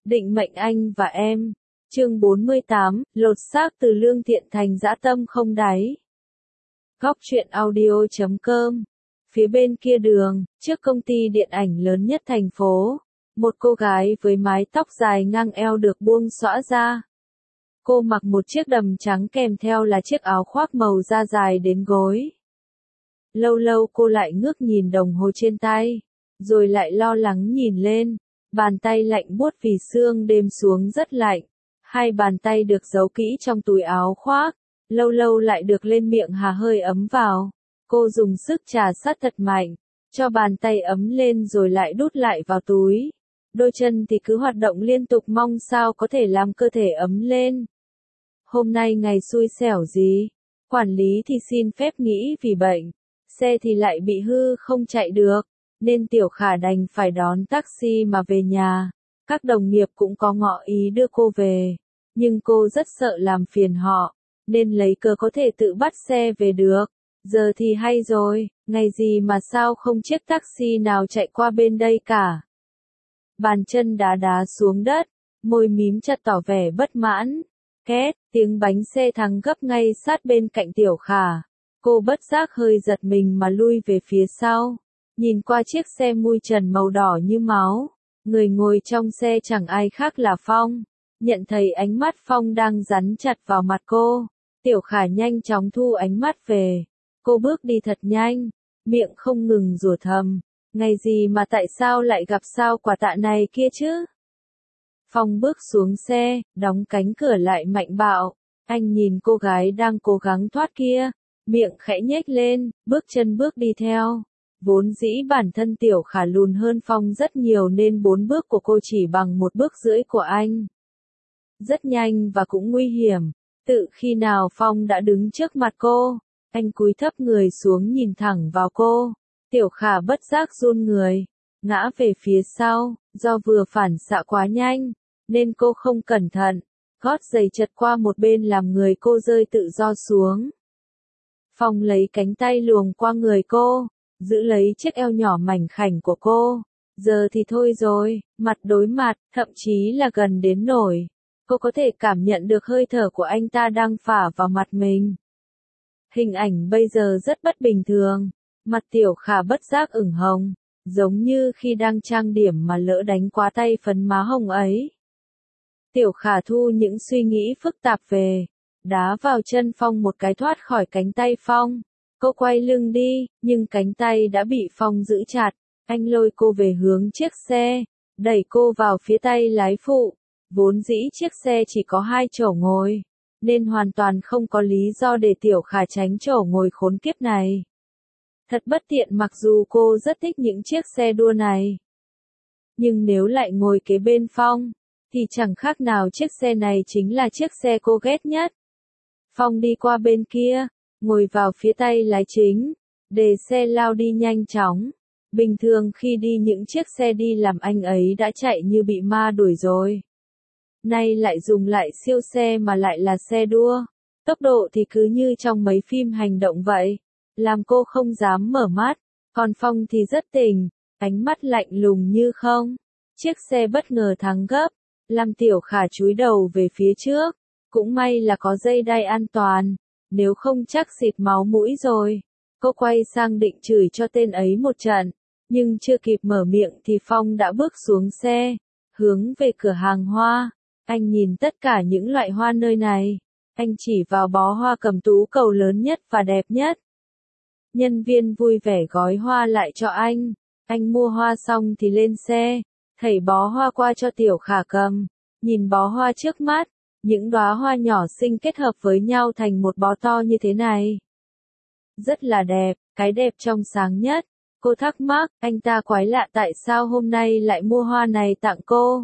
Định mệnh anh và em. Chương 48, lột xác từ lương thiện thành dã tâm không đáy. Góc truyện audio.com. Phía bên kia đường, trước công ty điện ảnh lớn nhất thành phố, một cô gái với mái tóc dài ngang eo được buông xõa ra. Cô mặc một chiếc đầm trắng kèm theo là chiếc áo khoác màu da dài đến gối. Lâu lâu cô lại ngước nhìn đồng hồ trên tay, rồi lại lo lắng nhìn lên. Bàn tay lạnh buốt vì sương đêm xuống rất lạnh. Hai bàn tay được giấu kỹ trong túi áo khoác, lâu lâu lại được lên miệng hà hơi ấm vào. Cô dùng sức trà sát thật mạnh, cho bàn tay ấm lên rồi lại đút lại vào túi. Đôi chân thì cứ hoạt động liên tục mong sao có thể làm cơ thể ấm lên. Hôm nay ngày xui xẻo gì? Quản lý thì xin phép nghỉ vì bệnh, xe thì lại bị hư không chạy được, nên Tiểu Khả đành phải đón taxi mà về nhà. Các đồng nghiệp cũng có ngỏ ý đưa cô về, nhưng cô rất sợ làm phiền họ, nên lấy cớ có thể tự bắt xe về được. Giờ thì hay rồi, ngày gì mà sao không chiếc taxi nào chạy qua bên đây cả. Bàn chân đá đá xuống đất, môi mím chặt tỏ vẻ bất mãn. Két, tiếng bánh xe thắng gấp ngay sát bên cạnh Tiểu Khả. Cô bất giác hơi giật mình mà lui về phía sau. Nhìn qua chiếc xe mui trần màu đỏ như máu, người ngồi trong xe chẳng ai khác là Phong. Nhận thấy ánh mắt Phong đang dán chặt vào mặt cô, Tiểu Khả nhanh chóng thu ánh mắt về. Cô bước đi thật nhanh, miệng không ngừng rủa thầm, ngày gì mà tại sao lại gặp sao quả tạ này kia chứ? Phong bước xuống xe, đóng cánh cửa lại mạnh bạo. Anh nhìn cô gái đang cố gắng thoát kia, miệng khẽ nhếch lên, bước chân bước đi theo. Vốn dĩ bản thân Tiểu Khả lùn hơn Phong rất nhiều nên 4 bước của cô chỉ bằng 1 bước rưỡi của anh. Rất nhanh và cũng nguy hiểm. Tự khi nào Phong đã đứng trước mặt cô, anh cúi thấp người xuống nhìn thẳng vào cô. Tiểu Khả bất giác run người, ngã về phía sau, do vừa phản xạ quá nhanh, nên cô không cẩn thận, gót giày trật qua một bên làm người cô rơi tự do xuống. Phong lấy cánh tay luồn qua người cô, giữ lấy chiếc eo nhỏ mảnh khảnh của cô. Giờ thì thôi rồi, mặt đối mặt, thậm chí là gần đến nổi. Cô có thể cảm nhận được hơi thở của anh ta đang phả vào mặt mình. Hình ảnh bây giờ rất bất bình thường. Mặt Tiểu Khả bất giác ửng hồng, giống như khi đang trang điểm mà lỡ đánh quá tay phấn má hồng ấy. Tiểu Khả thu những suy nghĩ phức tạp về, đá vào chân Phong một cái thoát khỏi cánh tay Phong. Cô quay lưng đi, nhưng cánh tay đã bị Phong giữ chặt. Anh lôi cô về hướng chiếc xe, đẩy cô vào phía tay lái phụ. Vốn dĩ chiếc xe chỉ có 2 chỗ ngồi, nên hoàn toàn không có lý do để Tiểu Khả tránh chỗ ngồi khốn kiếp này. Thật bất tiện mặc dù cô rất thích những chiếc xe đua này. Nhưng nếu lại ngồi kế bên Phong, thì chẳng khác nào chiếc xe này chính là chiếc xe cô ghét nhất. Phong đi qua bên kia, ngồi vào phía tay lái chính, để xe lao đi nhanh chóng. Bình thường khi đi những chiếc xe đi làm anh ấy đã chạy như bị ma đuổi rồi. Nay lại dùng lại siêu xe mà lại là xe đua. Tốc độ thì cứ như trong mấy phim hành động vậy, làm cô không dám mở mắt. Còn Phong thì rất tỉnh, ánh mắt lạnh lùng như không. Chiếc xe bất ngờ thắng gấp, làm Tiểu Khả chúi đầu về phía trước. Cũng may là có dây đai an toàn, nếu không chắc xịt máu mũi rồi. Cô quay sang định chửi cho tên ấy một trận, nhưng chưa kịp mở miệng thì Phong đã bước xuống xe, hướng về cửa hàng hoa. Anh nhìn tất cả những loại hoa nơi này, anh chỉ vào bó hoa cầm tú cầu lớn nhất và đẹp nhất. Nhân viên vui vẻ gói hoa lại cho anh mua hoa xong thì lên xe, thảy bó hoa qua cho Tiểu Khả cầm. Nhìn bó hoa trước mắt, những đóa hoa nhỏ xinh kết hợp với nhau thành một bó to như thế này. Rất là đẹp, cái đẹp trong sáng nhất. Cô thắc mắc, anh ta quái lạ tại sao hôm nay lại mua hoa này tặng cô.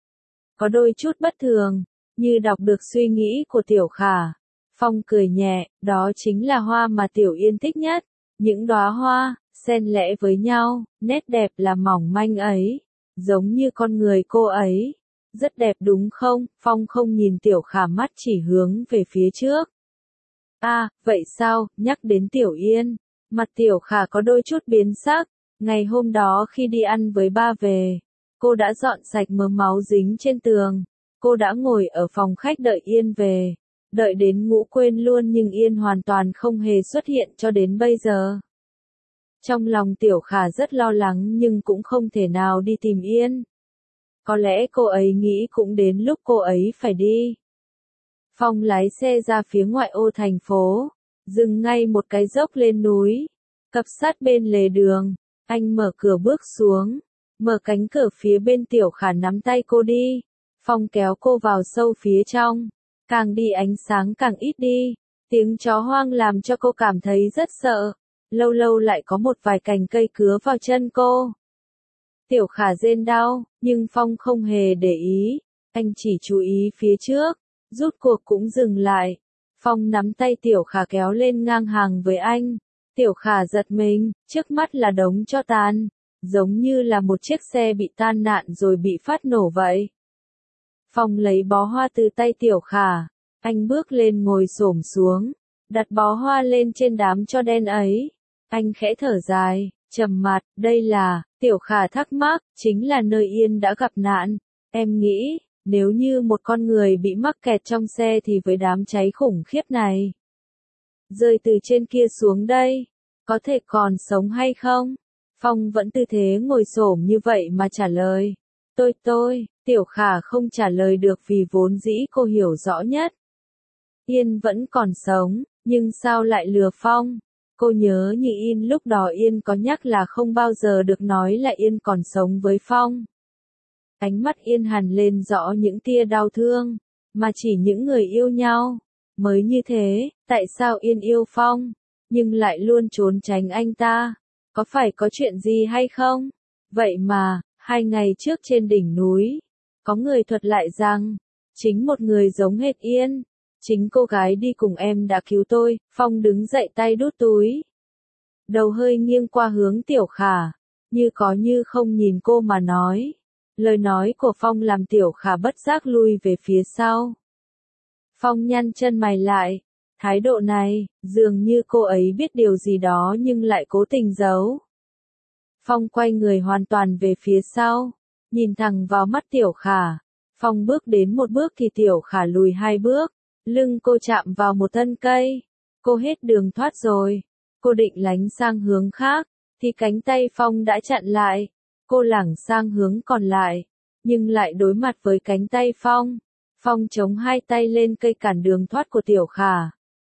Có đôi chút bất thường, như đọc được suy nghĩ của Tiểu Khả. Phong cười nhẹ, đó chính là hoa mà Tiểu Yên thích nhất. Những đóa hoa, xen lẽ với nhau, nét đẹp là mỏng manh ấy, giống như con người cô ấy. Rất đẹp đúng không? Phong không nhìn Tiểu Khả, mắt chỉ hướng về phía trước. À, vậy sao? Nhắc đến Tiểu Yên, mặt Tiểu Khả có đôi chút biến sắc. Ngày hôm đó khi đi ăn với ba về, Cô đã dọn sạch mớ máu dính trên tường. Cô đã ngồi ở phòng khách đợi Yên về. Đợi đến ngủ quên luôn nhưng Yên hoàn toàn không hề xuất hiện cho đến bây giờ. Trong lòng Tiểu Khả rất lo lắng nhưng cũng không thể nào đi tìm Yên. Có lẽ cô ấy nghĩ cũng đến lúc cô ấy phải đi. Phong lái xe ra phía ngoại ô thành phố, dừng ngay một cái dốc lên núi, cập sát bên lề đường. Anh mở cửa bước xuống, mở cánh cửa phía bên. Tiểu Khả nắm tay cô đi. Phong kéo cô vào sâu phía trong. Càng đi ánh sáng càng ít đi. Tiếng chó hoang làm cho cô cảm thấy rất sợ. Lâu lâu lại có một vài cành cây cứa vào chân cô. Tiểu Khả rên đau, nhưng Phong không hề để ý. Anh chỉ chú ý phía trước, rút cuộc cũng dừng lại. Phong nắm tay Tiểu Khả kéo lên ngang hàng với anh. Tiểu Khả giật mình, trước mắt là đống tro tàn, giống như là một chiếc xe bị tan nạn rồi bị phát nổ vậy. Phong lấy bó hoa từ tay Tiểu Khả, anh bước lên ngồi xổm xuống, đặt bó hoa lên trên đám tro đen ấy. Anh khẽ thở dài, trầm mặt, đây là, Tiểu Khả thắc mắc, chính là nơi Yên đã gặp nạn. Em nghĩ, nếu như một con người bị mắc kẹt trong xe thì với đám cháy khủng khiếp này, rơi từ trên kia xuống đây, có thể còn sống hay không? Phong vẫn tư thế ngồi xổm như vậy mà trả lời. Tôi, Tiểu Khả không trả lời được vì vốn dĩ cô hiểu rõ nhất. Yên vẫn còn sống, nhưng sao lại lừa Phong? Cô nhớ như in lúc đó Yên có nhắc là không bao giờ được nói là Yên còn sống với Phong. Ánh mắt Yên hằn lên rõ những tia đau thương, mà chỉ những người yêu nhau mới như thế. Tại sao Yên yêu Phong, nhưng lại luôn trốn tránh anh ta? Có phải có chuyện gì hay không? Vậy mà, 2 ngày trước trên đỉnh núi, có người thuật lại rằng, chính một người giống hệt Yên, chính cô gái đi cùng em đã cứu tôi. Phong đứng dậy tay đút túi, đầu hơi nghiêng qua hướng Tiểu Khả, như có như không nhìn cô mà nói. Lời nói của Phong làm Tiểu Khả bất giác lui về phía sau. Phong nhăn chân mày lại, thái độ này, dường như cô ấy biết điều gì đó nhưng lại cố tình giấu. Phong quay người hoàn toàn về phía sau, nhìn thẳng vào mắt Tiểu Khả. Phong bước đến một bước thì Tiểu Khả lùi 2 bước, lưng cô chạm vào một thân cây. Cô hết đường thoát rồi. Cô định lánh sang hướng khác, thì cánh tay Phong đã chặn lại. Cô lảng sang hướng còn lại, nhưng lại đối mặt với cánh tay Phong. Phong chống 2 tay lên cây cản đường thoát của Tiểu Khả.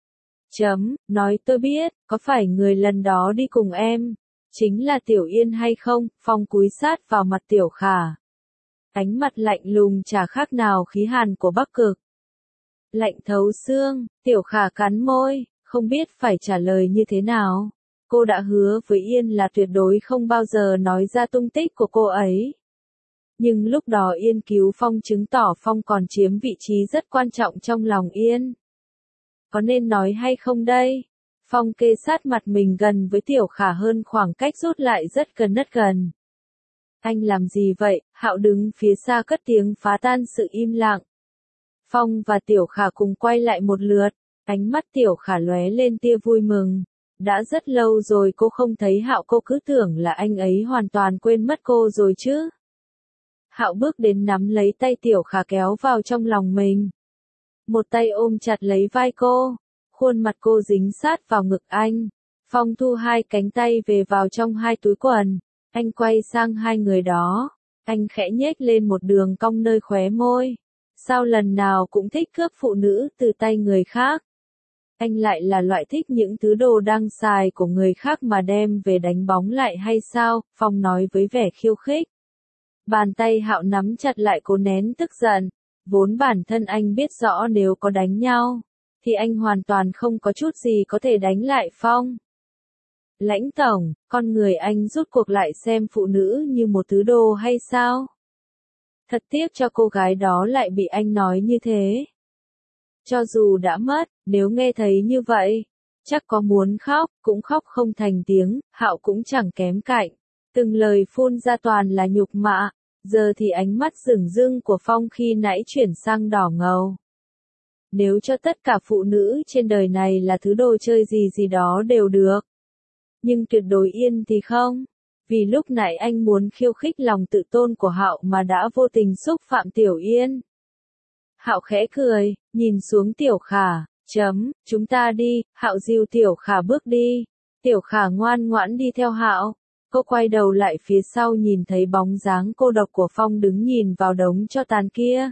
Nói tôi biết, có phải người lần đó đi cùng em chính là Tiểu Yên hay không? Phong cúi sát vào mặt Tiểu Khả. Ánh mặt lạnh lùng chả khác nào khí hàn của Bắc Cực. Lạnh thấu xương. Tiểu Khả cắn môi, không biết phải trả lời như thế nào. Cô đã hứa với Yên là tuyệt đối không bao giờ nói ra tung tích của cô ấy. Nhưng lúc đó Yên cứu Phong chứng tỏ Phong còn chiếm vị trí rất quan trọng trong lòng Yên. Có nên nói hay không đây? Phong kê sát mặt mình gần với Tiểu Khả hơn khoảng cách rút lại rất gần. Anh làm gì vậy? Hạo đứng phía xa cất tiếng phá tan sự im lặng. Phong và Tiểu Khả cùng quay lại một lượt, ánh mắt Tiểu Khả lóe lên tia vui mừng. Đã rất lâu rồi cô không thấy Hạo, cô cứ tưởng là anh ấy hoàn toàn quên mất cô rồi chứ. Hạo bước đến nắm lấy tay Tiểu Khả kéo vào trong lòng mình. Một tay ôm chặt lấy vai cô, khuôn mặt cô dính sát vào ngực anh. Phong thu 2 cánh tay về vào trong 2 túi quần. Anh quay sang 2 người đó. Anh khẽ nhếch lên một đường cong nơi khóe môi. Sao lần nào cũng thích cướp phụ nữ từ tay người khác? Anh lại là loại thích những thứ đồ đang xài của người khác mà đem về đánh bóng lại hay sao? Phong nói với vẻ khiêu khích. Bàn tay Hạo nắm chặt lại, cố nén tức giận. Vốn bản thân anh biết rõ nếu có đánh nhau, thì anh hoàn toàn không có chút gì có thể đánh lại Phong. Lãnh tổng, con người anh rút cuộc lại xem phụ nữ như một thứ đồ hay sao? Thật tiếc cho cô gái đó lại bị anh nói như thế. Cho dù đã mất, nếu nghe thấy như vậy, chắc có muốn khóc, cũng khóc không thành tiếng. Hạo cũng chẳng kém cạnh. Từng lời phun ra toàn là nhục mạ. Giờ thì ánh mắt rừng rưng của Phong khi nãy chuyển sang đỏ ngầu. Nếu cho tất cả phụ nữ trên đời này là thứ đồ chơi gì đó đều được. Nhưng tuyệt đối Yên thì không. Vì lúc nãy anh muốn khiêu khích lòng tự tôn của Hạo mà đã vô tình xúc phạm Tiểu Yên. Hạo khẽ cười, nhìn xuống Tiểu Khả, chúng ta đi, Hạo dìu Tiểu Khả bước đi. Tiểu Khả ngoan ngoãn đi theo Hạo. Cô quay đầu lại phía sau nhìn thấy bóng dáng cô độc của Phong đứng nhìn vào đống tro tàn kia.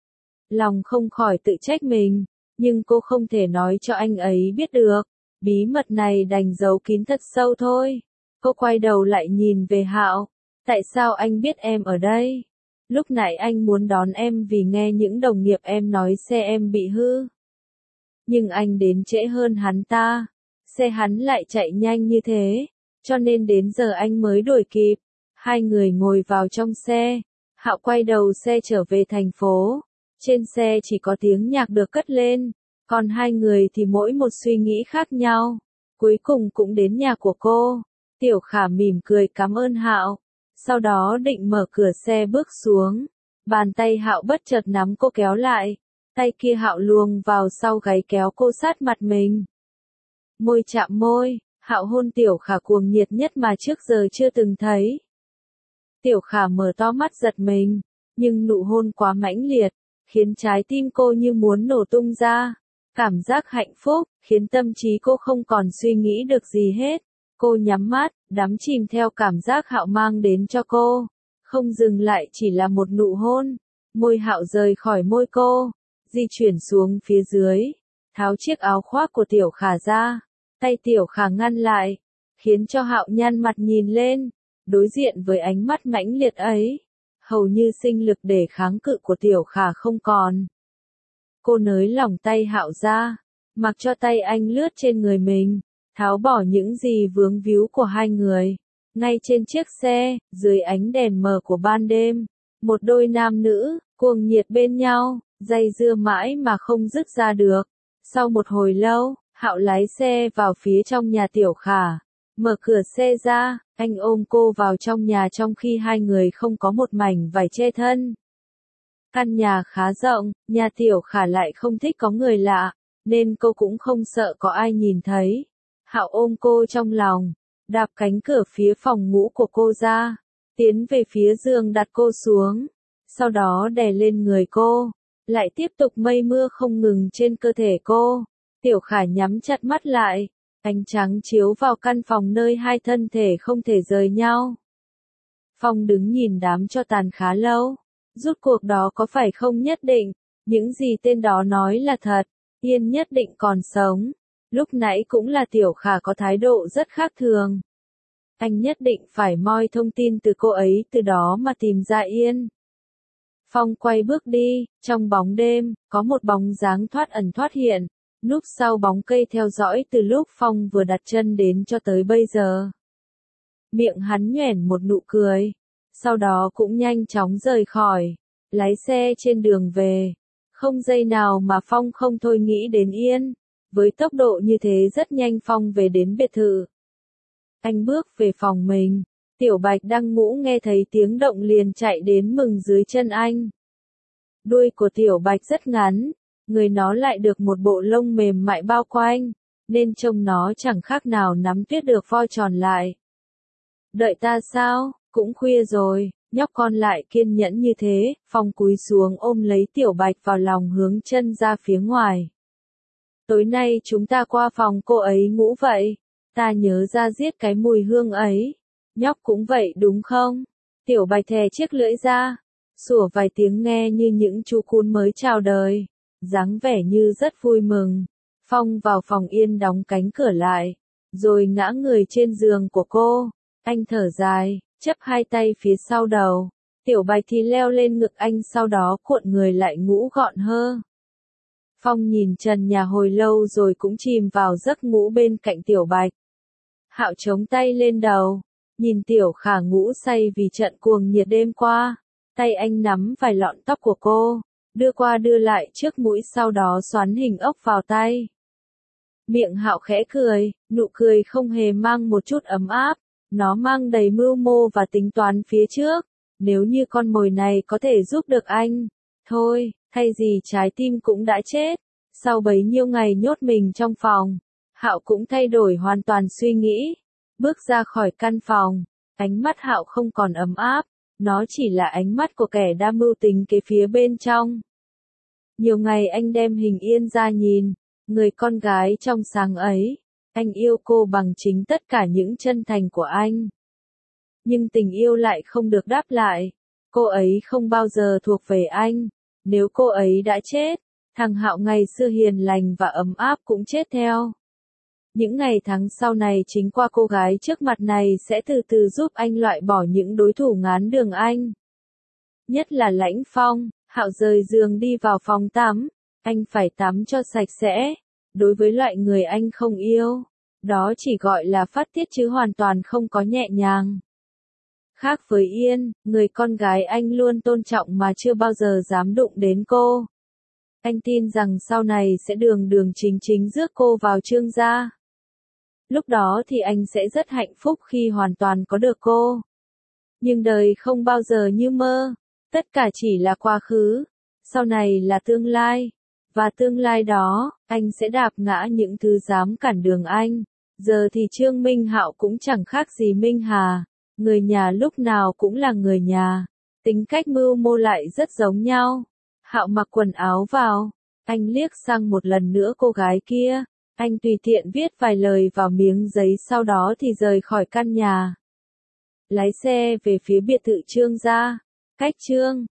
Lòng không khỏi tự trách mình, nhưng cô không thể nói cho anh ấy biết được. Bí mật này đành giấu kín thật sâu thôi. Cô quay đầu lại nhìn về Hạo. Tại sao anh biết em ở đây? Lúc nãy anh muốn đón em vì nghe những đồng nghiệp em nói xe em bị hư. Nhưng anh đến trễ hơn hắn ta. Xe hắn lại chạy nhanh như thế. Cho nên đến giờ anh mới đuổi kịp. Hai người ngồi vào trong xe. Hạo quay đầu xe trở về thành phố. Trên xe chỉ có tiếng nhạc được cất lên. Còn hai người thì mỗi một suy nghĩ khác nhau. Cuối cùng cũng đến nhà của cô. Tiểu Khả mỉm cười cảm ơn Hạo. Sau đó định mở cửa xe bước xuống. Bàn tay Hạo bất chợt nắm cô kéo lại. Tay kia Hạo luồn vào sau gáy kéo cô sát mặt mình. Môi chạm môi, Hạo hôn Tiểu Khả cuồng nhiệt nhất mà trước giờ chưa từng thấy. Tiểu Khả mở to mắt giật mình, nhưng nụ hôn quá mãnh liệt, khiến trái tim cô như muốn nổ tung ra. Cảm giác hạnh phúc, khiến tâm trí cô không còn suy nghĩ được gì hết. Cô nhắm mắt, đắm chìm theo cảm giác Hạo mang đến cho cô. Không dừng lại chỉ là một nụ hôn. Môi Hạo rời khỏi môi cô, di chuyển xuống phía dưới, tháo chiếc áo khoác của Tiểu Khả ra. Tay Tiểu Khả ngăn lại, khiến cho Hạo nhăn mặt nhìn lên, đối diện với ánh mắt mãnh liệt ấy. Hầu như sinh lực để kháng cự của Tiểu Khả không còn. Cô nới lỏng tay Hạo ra, mặc cho tay anh lướt trên người mình, tháo bỏ những gì vướng víu của hai người. Ngay trên chiếc xe, dưới ánh đèn mờ của ban đêm, một đôi nam nữ, cuồng nhiệt bên nhau, dây dưa mãi mà không dứt ra được. Sau một hồi lâu, Hạo lái xe vào phía trong nhà Tiểu Khả. Mở cửa xe ra, anh ôm cô vào trong nhà trong khi hai người không có một mảnh vải che thân. Căn nhà khá rộng, nhà Tiểu Khả lại không thích có người lạ, nên cô cũng không sợ có ai nhìn thấy. Hạo ôm cô trong lòng, đạp cánh cửa phía phòng ngủ của cô ra, tiến về phía giường đặt cô xuống, sau đó đè lên người cô, lại tiếp tục mây mưa không ngừng trên cơ thể cô. Tiểu Khả nhắm chặt mắt lại, ánh trắng chiếu vào căn phòng nơi hai thân thể không thể rời nhau. Phong đứng nhìn đám tro tàn khá lâu, rốt cuộc đó có phải không nhất định, những gì tên đó nói là thật, Yên nhất định còn sống. Lúc nãy cũng là Tiểu Khả có thái độ rất khác thường. Anh nhất định phải moi thông tin từ cô ấy từ đó mà tìm ra Yên. Phong quay bước đi, trong bóng đêm, có một bóng dáng thoát ẩn thoát hiện, núp sau bóng cây theo dõi từ lúc Phong vừa đặt chân đến cho tới bây giờ. Miệng hắn nhoẻn một nụ cười, sau đó cũng nhanh chóng rời khỏi, lái xe trên đường về. Không giây nào mà Phong không thôi nghĩ đến Yên. Với tốc độ như thế rất nhanh Phong về đến biệt thự. Anh bước về phòng mình, Tiểu Bạch đang ngủ nghe thấy tiếng động liền chạy đến mừng dưới chân anh. Đuôi của Tiểu Bạch rất ngắn, người nó lại được một bộ lông mềm mại bao quanh, nên trông nó chẳng khác nào nắm tuyết được voi tròn lại. Đợi ta sao, cũng khuya rồi, nhóc con lại kiên nhẫn như thế. Phong cúi xuống ôm lấy Tiểu Bạch vào lòng hướng chân ra phía ngoài. Tối nay chúng ta qua phòng cô ấy ngủ vậy, ta nhớ ra giết cái mùi hương ấy. Nhóc cũng vậy đúng không? Tiểu Bạch thè chiếc lưỡi ra, sủa vài tiếng nghe như những chú cún mới chào đời, dáng vẻ như rất vui mừng. Phong vào phòng Yên đóng cánh cửa lại, rồi ngã người trên giường của cô. Anh thở dài, chắp hai tay phía sau đầu. Tiểu Bạch thì leo lên ngực anh sau đó cuộn người lại ngủ gọn hơ. Phong nhìn trần nhà hồi lâu rồi cũng chìm vào giấc ngủ bên cạnh Tiểu Bạch. Hạo chống tay lên đầu, nhìn Tiểu Khả ngủ say vì trận cuồng nhiệt đêm qua. Tay anh nắm vài lọn tóc của cô, đưa qua đưa lại trước mũi sau đó xoắn hình ốc vào tay. Miệng Hạo khẽ cười, nụ cười không hề mang một chút ấm áp, nó mang đầy mưu mô và tính toán phía trước. Nếu như con mồi này có thể giúp được anh, thôi, thay gì trái tim cũng đã chết. Sau bấy nhiêu ngày nhốt mình trong phòng, Hạo cũng thay đổi hoàn toàn suy nghĩ. Bước ra khỏi căn phòng, Ánh mắt Hạo không còn ấm áp, nó chỉ là ánh mắt của kẻ đa mưu tính kế phía bên trong. Nhiều ngày anh đem hình Yên ra nhìn, người con gái trong sáng ấy, anh yêu cô bằng chính tất cả những chân thành của anh. Nhưng tình yêu lại không được đáp lại, cô ấy không bao giờ thuộc về anh, nếu cô ấy đã chết, thằng Hạo ngày xưa hiền lành và ấm áp cũng chết theo. Những ngày tháng sau này chính qua cô gái trước mặt này sẽ từ từ giúp anh loại bỏ những đối thủ ngán đường anh. Nhất là Lãnh Phong. Hạo rời giường đi vào phòng tắm, anh phải tắm cho sạch sẽ. Đối với loại người anh không yêu, đó chỉ gọi là phát tiết chứ hoàn toàn không có nhẹ nhàng. Khác với Yên, người con gái anh luôn tôn trọng mà chưa bao giờ dám đụng đến cô. Anh tin rằng sau này sẽ đường đường chính chính rước cô vào Trương gia. Lúc đó thì anh sẽ rất hạnh phúc khi hoàn toàn có được cô. Nhưng đời không bao giờ như mơ. Tất cả chỉ là quá khứ, sau này là tương lai, và tương lai đó, anh sẽ đạp ngã những thứ dám cản đường anh. Giờ thì Trương Minh Hạo cũng chẳng khác gì Minh Hà, người nhà lúc nào cũng là người nhà, tính cách mưu mô lại rất giống nhau. Hạo mặc quần áo vào, anh liếc sang một lần nữa cô gái kia, anh tùy tiện viết vài lời vào miếng giấy sau đó thì rời khỏi căn nhà. Lái xe về phía biệt thự Trương gia. Cách Trương